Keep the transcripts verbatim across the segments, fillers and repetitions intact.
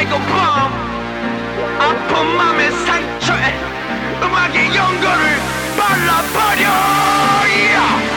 like a bomb. 아픈 맘의 상처에 음악의 연고를 발라버려. yeah.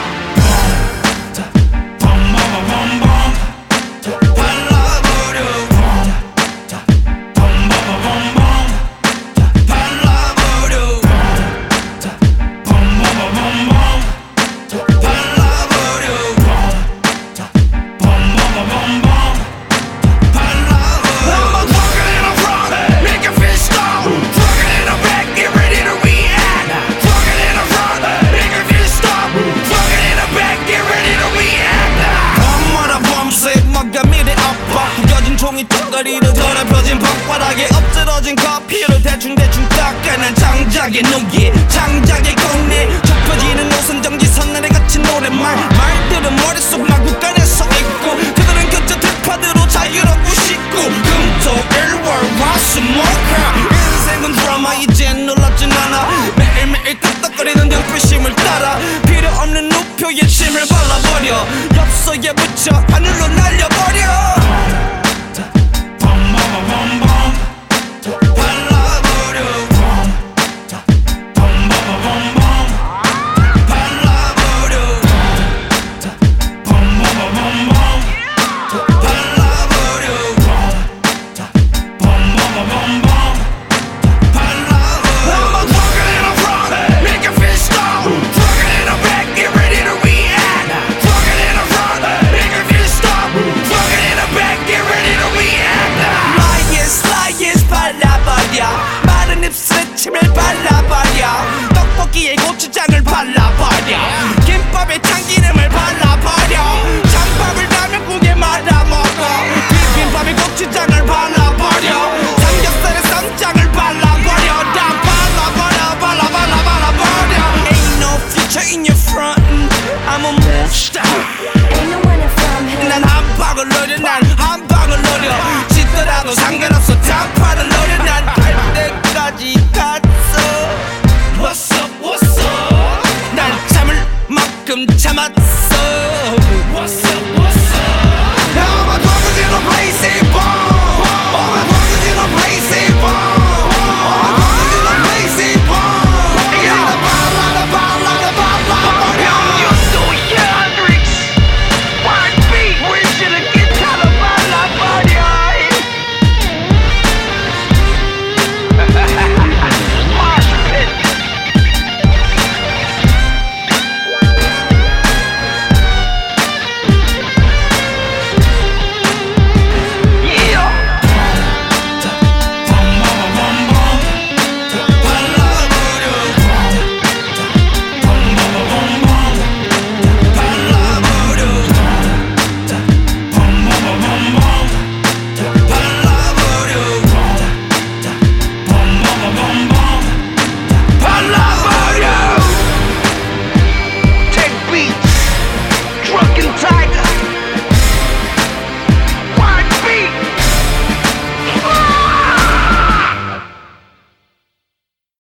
종이 턱걸이로 더럽혀진 벅바닥에 엎드러진 커피로 대충대충 닦아낸 장작의 눈기 장작의 공리 좁혀지는 옷은 정지선날에 갇힌 노랫말 말들은 머릿속 마구간에 서있고 그들은 그저 들파대로 자유롭고 싶고 금토일월 화수목화 인생은 드라마 이젠 놀랍진 않아 매일매일 끄떡거리는 등불심을 따라 필요 없는 우표에 침을 발라버려 엽서에 붙여 하늘로 날려버려. 마른 입술에 침을 발라버려 떡볶이에 고추장을 발라버려 김밥에 참기름을 발라버려 찬밥을 라면국에 말아먹어 비빔밥에 고추장을 발라버려 삼겹살에 쌈장을 발라버려 다 발라버려 발라 발라 발라버려 Ain't no future in your front I'm a monster Ain't no one from him 난 한박을 노려 난